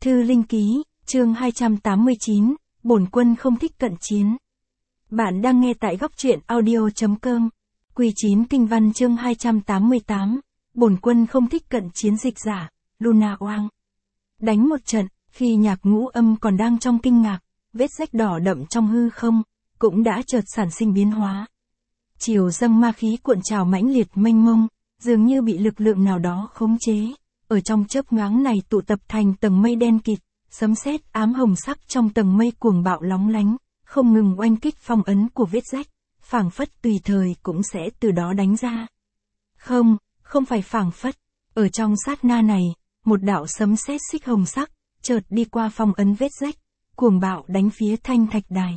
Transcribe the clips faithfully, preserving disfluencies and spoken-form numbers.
Thư Linh Ký, chương hai trăm tám mươi chín, Bổn Quân không thích cận chiến. Bạn đang nghe tại góc truyện audio chấm com. Quy chín Kinh Văn chương hai trăm tám mươi tám, Bổn Quân không thích cận chiến. Dịch giả, Luna Oang. Đánh một trận, khi Nhạc Ngũ Âm còn đang trong kinh ngạc, vết rách đỏ đậm trong hư không, cũng đã chợt sản sinh biến hóa. Chiều dâng ma khí cuộn trào mãnh liệt mênh mông, dường như bị lực lượng nào đó khống chế. Ở trong chớp nhoáng này tụ tập thành tầng mây đen kịt, sấm sét ám hồng sắc trong tầng mây cuồng bạo lóng lánh, không ngừng oanh kích phong ấn của vết rách, phảng phất tùy thời cũng sẽ từ đó đánh ra. Không, không phải phảng phất, ở trong sát na này, một đạo sấm sét xích hồng sắc, chợt đi qua phong ấn vết rách, cuồng bạo đánh phía Thanh Thạch Đài.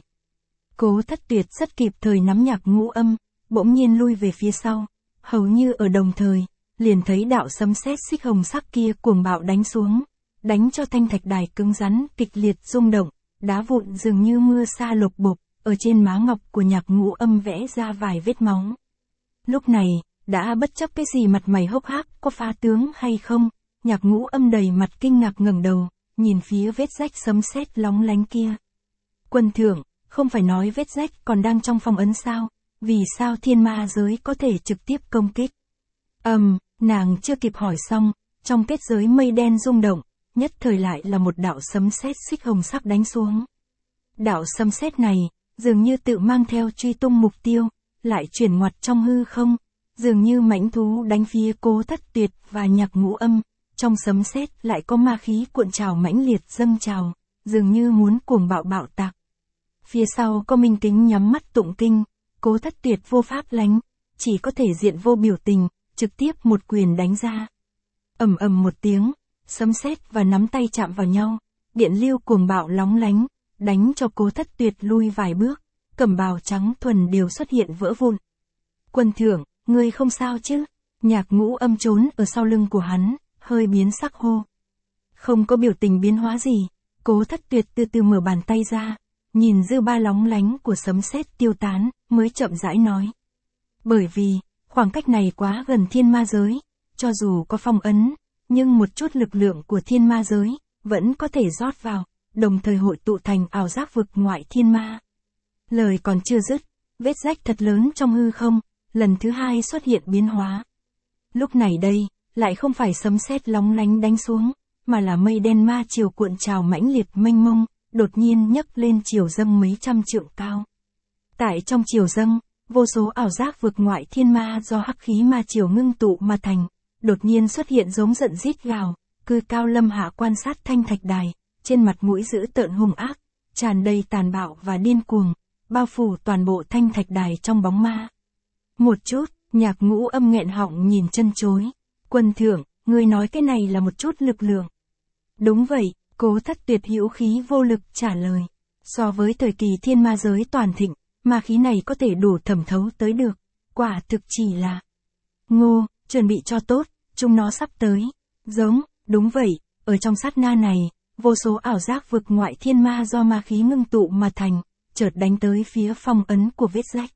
Cố Thất Tuyệt rất kịp thời nắm Nhạc Ngũ Âm, bỗng nhiên lui về phía sau, hầu như ở đồng thời, liền thấy đạo sấm sét xích hồng sắc kia cuồng bạo đánh xuống, đánh cho Thanh Thạch Đài cứng rắn kịch liệt rung động, đá vụn dường như mưa sa lục bộp, ở trên má ngọc của Nhạc Ngũ Âm vẽ ra vài vết máu. Lúc này, đã bất chấp cái gì mặt mày hốc hác, có phá tướng hay không, Nhạc Ngũ Âm đầy mặt kinh ngạc ngẩng đầu, nhìn phía vết rách sấm sét lóng lánh kia. Quân thượng, không phải nói vết rách còn đang trong phong ấn sao, vì sao thiên ma giới có thể trực tiếp công kích? Ầm, um, nàng chưa kịp hỏi xong, trong kết giới mây đen rung động, nhất thời lại là một đạo sấm sét xích hồng sắc đánh xuống. Đạo sấm sét này, dường như tự mang theo truy tung mục tiêu, lại chuyển ngoặt trong hư không, dường như mãnh thú đánh phía Cố Thất Tuyệt và Nhạc Ngũ Âm, trong sấm sét lại có ma khí cuộn trào mãnh liệt dâng trào, dường như muốn cuồng bạo bạo tạc. Phía sau có Minh Kính nhắm mắt tụng kinh, Cố Thất Tuyệt vô pháp lánh, chỉ có thể diện vô biểu tình, trực tiếp một quyền đánh ra. Ầm ầm một tiếng, sấm sét và nắm tay chạm vào nhau, điện lưu cuồng bạo lóng lánh, đánh cho Cố Thất Tuyệt lui vài bước, cẩm bào trắng thuần đều xuất hiện vỡ vụn. Quân thượng, ngươi không sao chứ? Nhạc Ngũ Âm trốn ở sau lưng của hắn, hơi biến sắc hô. Không có biểu tình biến hóa gì, Cố Thất Tuyệt từ từ mở bàn tay ra, nhìn dư ba lóng lánh của sấm sét tiêu tán, mới chậm rãi nói. Bởi vì, khoảng cách này quá gần thiên ma giới, cho dù có phong ấn, nhưng một chút lực lượng của thiên ma giới, vẫn có thể rót vào, đồng thời hội tụ thành ảo giác vực ngoại thiên ma. Lời còn chưa dứt, vết rách thật lớn trong hư không, lần thứ hai xuất hiện biến hóa. Lúc này đây, lại không phải sấm sét lóng lánh đánh xuống, mà là mây đen ma chiều cuộn trào mãnh liệt mênh mông, đột nhiên nhấc lên chiều dâng mấy trăm trượng cao. Tại trong chiều dâng, vô số ảo giác vực ngoại thiên ma do hắc khí ma chiều ngưng tụ mà thành, đột nhiên xuất hiện giống giận rít gào, cư cao lâm hạ quan sát Thanh Thạch Đài, trên mặt mũi dữ tợn hung ác, tràn đầy tàn bạo và điên cuồng, bao phủ toàn bộ Thanh Thạch Đài trong bóng ma. Một chút, Nhạc Ngũ Âm nghẹn họng nhìn chân chối. Quân thượng, ngươi nói cái này là một chút lực lượng. Đúng vậy, Cố Thất Tuyệt hữu khí vô lực trả lời. So với thời kỳ thiên ma giới toàn thịnh, ma khí này có thể đủ thẩm thấu tới được, quả thực chỉ là. Ngô, chuẩn bị cho tốt, chúng nó sắp tới. Giống, đúng vậy, ở trong sát na này, vô số ảo giác vực ngoại thiên ma do ma khí ngưng tụ mà thành, chợt đánh tới phía phong ấn của vết rách.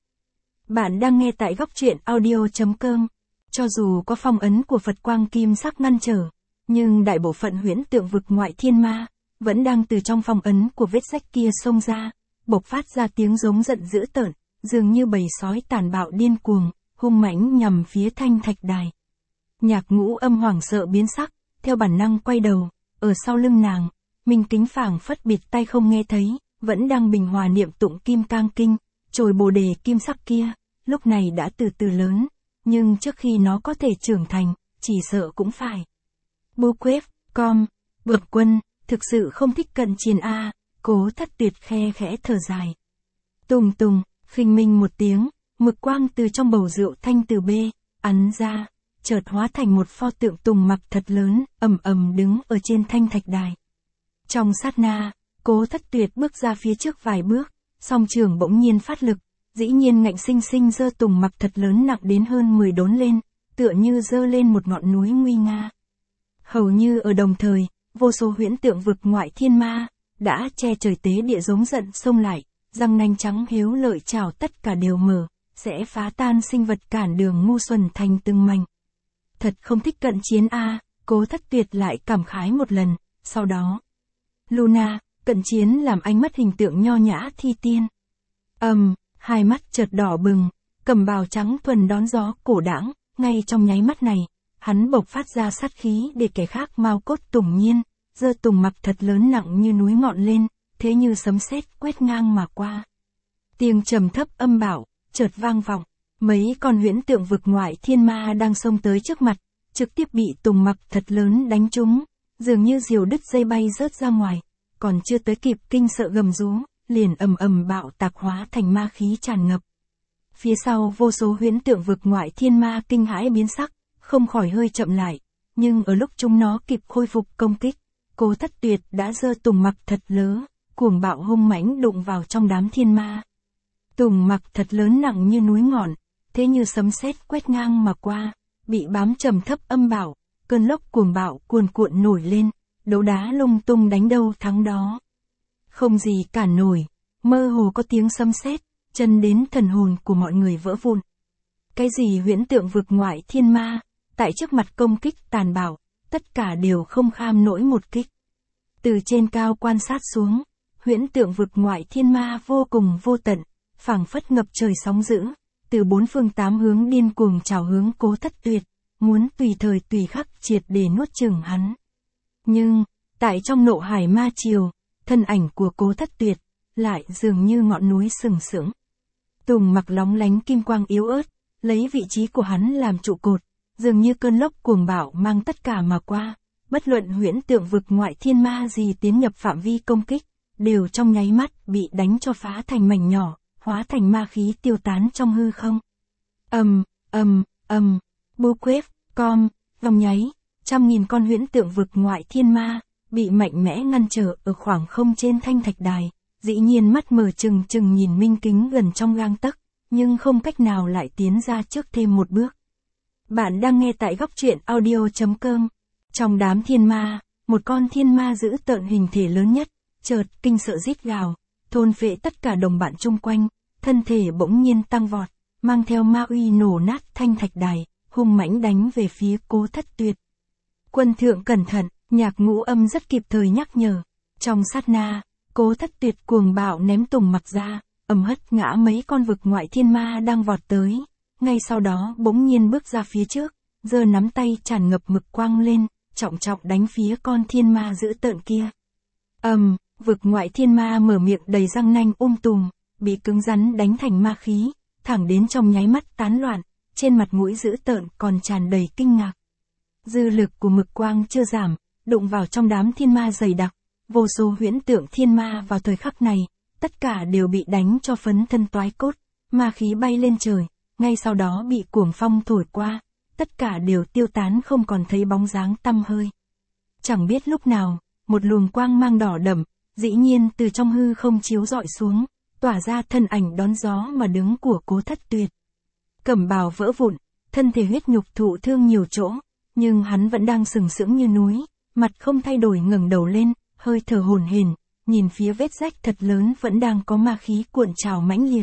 Bạn đang nghe tại góc truyện audio chấm com. Cho dù có phong ấn của Phật Quang Kim Sắc ngăn trở, nhưng đại bộ phận huyễn tượng vực ngoại thiên ma, vẫn đang từ trong phong ấn của vết rách kia xông ra, bộc phát ra tiếng giống giận dữ tợn, dường như bầy sói tàn bạo điên cuồng, hung mãnh nhằm phía Thanh Thạch Đài. Nhạc Ngũ Âm hoảng sợ biến sắc, theo bản năng quay đầu, ở sau lưng nàng, Minh Kính phảng phất bịt tai không nghe thấy, vẫn đang bình hòa niệm tụng Kim Cang Kinh, chồi bồ đề kim sắc kia, lúc này đã từ từ lớn, nhưng trước khi nó có thể trưởng thành, chỉ sợ cũng phải. Bô quếp, com, bẩm quân, thực sự không thích cận chiến a. Cố Thất Tuyệt khe khẽ thở dài. Tùng tùng, khinh minh một tiếng, mực quang từ trong bầu rượu thanh từ bê, ắn ra, chợt hóa thành một pho tượng tùng mặc thật lớn, ầm ầm đứng ở trên Thanh Thạch Đài. Trong sát na, Cố Thất Tuyệt bước ra phía trước vài bước, song trường bỗng nhiên phát lực, dĩ nhiên ngạnh sinh sinh giơ tùng mặc thật lớn nặng đến hơn mười đốn lên, tựa như giơ lên một ngọn núi nguy nga. Hầu như ở đồng thời, vô số huyễn tượng vực ngoại thiên ma, đã che trời tế địa giống giận xông lại, răng nanh trắng hiếu lợi chảo tất cả đều mở, sẽ phá tan sinh vật cản đường ngu xuẩn thành từng mảnh. Thật không thích cận chiến a. Cố Thất Tuyệt lại cảm khái một lần, sau đó, Luna, cận chiến làm anh mất hình tượng nho nhã thi tiên. Ầm, um, hai mắt chợt đỏ bừng, cẩm bào trắng thuần đón gió cổ đãng, ngay trong nháy mắt này, hắn bộc phát ra sát khí để kẻ khác mau cốt tùng nhiên, giơ tùng mặc thật lớn nặng như núi ngọn lên, thế như sấm sét quét ngang mà qua. Tiếng trầm thấp âm bảo, chợt vang vọng, mấy con huyễn tượng vực ngoại thiên ma đang xông tới trước mặt, trực tiếp bị tùng mặc thật lớn đánh trúng, dường như diều đứt dây bay rớt ra ngoài, còn chưa tới kịp kinh sợ gầm rú, liền ầm ầm bạo tạc hóa thành ma khí tràn ngập. Phía sau vô số huyễn tượng vực ngoại thiên ma kinh hãi biến sắc, không khỏi hơi chậm lại, nhưng ở lúc chúng nó kịp khôi phục công kích, Cố Thất Tuyệt đã giơ tùng mặc thật lớn, cuồng bạo hung mãnh đụng vào trong đám thiên ma. Tùng mặc thật lớn nặng như núi ngọn, thế như sấm sét quét ngang mà qua, bị bám trầm thấp âm bảo, cơn lốc cuồng bạo cuồn cuộn nổi lên, đấu đá lung tung đánh đâu thắng đó. Không gì cản nổi, mơ hồ có tiếng sấm sét, chân đến thần hồn của mọi người vỡ vụn. Cái gì huyễn tượng vực ngoại thiên ma, tại trước mặt công kích tàn bạo, tất cả đều không kham nổi một kích. Từ trên cao quan sát xuống, huyễn tượng vực ngoại thiên ma vô cùng vô tận, phảng phất ngập trời sóng dữ, từ bốn phương tám hướng điên cuồng trào hướng Cố Thất Tuyệt, muốn tùy thời tùy khắc triệt để nuốt chửng hắn. Nhưng, tại trong nộ hải ma triều, thân ảnh của Cố Thất Tuyệt, lại dường như ngọn núi sừng sững. Tùng mặc lóng lánh kim quang yếu ớt, lấy vị trí của hắn làm trụ cột, dường như cơn lốc cuồng bạo mang tất cả mà qua, bất luận huyễn tượng vực ngoại thiên ma gì tiến nhập phạm vi công kích, đều trong nháy mắt bị đánh cho phá thành mảnh nhỏ, hóa thành ma khí tiêu tán trong hư không. Ầm, ầm, ầm, bô quếp, com, vòng nháy, trăm nghìn con huyễn tượng vực ngoại thiên ma, bị mạnh mẽ ngăn trở ở khoảng không trên thanh thạch đài, dĩ nhiên mắt mở trừng trừng nhìn minh kính gần trong gang tấc, nhưng không cách nào lại tiến ra trước thêm một bước. Bạn đang nghe tại góc truyện audio chấm com. Trong đám thiên ma, một con thiên ma giữ tợn hình thể lớn nhất, chợt kinh sợ rít gào, thôn phệ tất cả đồng bạn chung quanh, thân thể bỗng nhiên tăng vọt, mang theo ma uy nổ nát thanh thạch đài, hung mãnh đánh về phía Cố Thất Tuyệt. Quân thượng cẩn thận, Nhạc Ngũ Âm rất kịp thời nhắc nhở. Trong sát na, Cố Thất Tuyệt cuồng bạo ném tùng mặc ra, ầm hất ngã mấy con vực ngoại thiên ma đang vọt tới. Ngay sau đó bỗng nhiên bước ra phía trước, giơ nắm tay tràn ngập mực quang lên, trọng trọng đánh phía con thiên ma dữ tợn kia. Ầm, vực ngoại thiên ma mở miệng đầy răng nanh um tùm, bị cứng rắn đánh thành ma khí, thẳng đến trong nháy mắt tán loạn, trên mặt mũi dữ tợn còn tràn đầy kinh ngạc. Dư lực của mực quang chưa giảm, đụng vào trong đám thiên ma dày đặc, vô số huyễn tượng thiên ma vào thời khắc này, tất cả đều bị đánh cho phấn thân toái cốt, ma khí bay lên trời, ngay sau đó bị cuồng phong thổi qua, tất cả đều tiêu tán không còn thấy bóng dáng tăm hơi. Chẳng biết lúc nào, một luồng quang mang đỏ đậm, dĩ nhiên từ trong hư không chiếu rọi xuống, tỏa ra thân ảnh đón gió mà đứng của Cố Thất Tuyệt. Cẩm bào vỡ vụn, thân thể huyết nhục thụ thương nhiều chỗ, nhưng hắn vẫn đang sừng sững như núi, mặt không thay đổi ngẩng đầu lên, hơi thở hổn hển, nhìn phía vết rách thật lớn vẫn đang có ma khí cuộn trào mãnh liệt.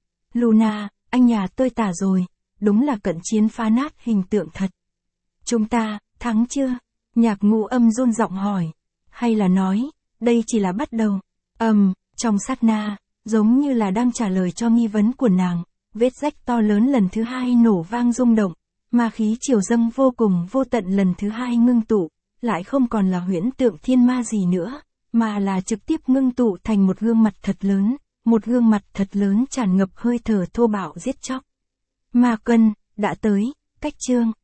Luna, anh nhà tôi tả rồi, đúng là cận chiến phá nát hình tượng thật. Chúng ta, thắng chưa? Nhạc Ngũ Âm run giọng hỏi. Hay là nói, đây chỉ là bắt đầu. Ầm, um, trong sát na, giống như là đang trả lời cho nghi vấn của nàng, vết rách to lớn lần thứ hai nổ vang rung động, ma khí triều dâng vô cùng vô tận lần thứ hai ngưng tụ, lại không còn là huyễn tượng thiên ma gì nữa, mà là trực tiếp ngưng tụ thành một gương mặt thật lớn, một gương mặt thật lớn tràn ngập hơi thở thô bạo giết chóc. Ma Cân, đã tới, cách chương.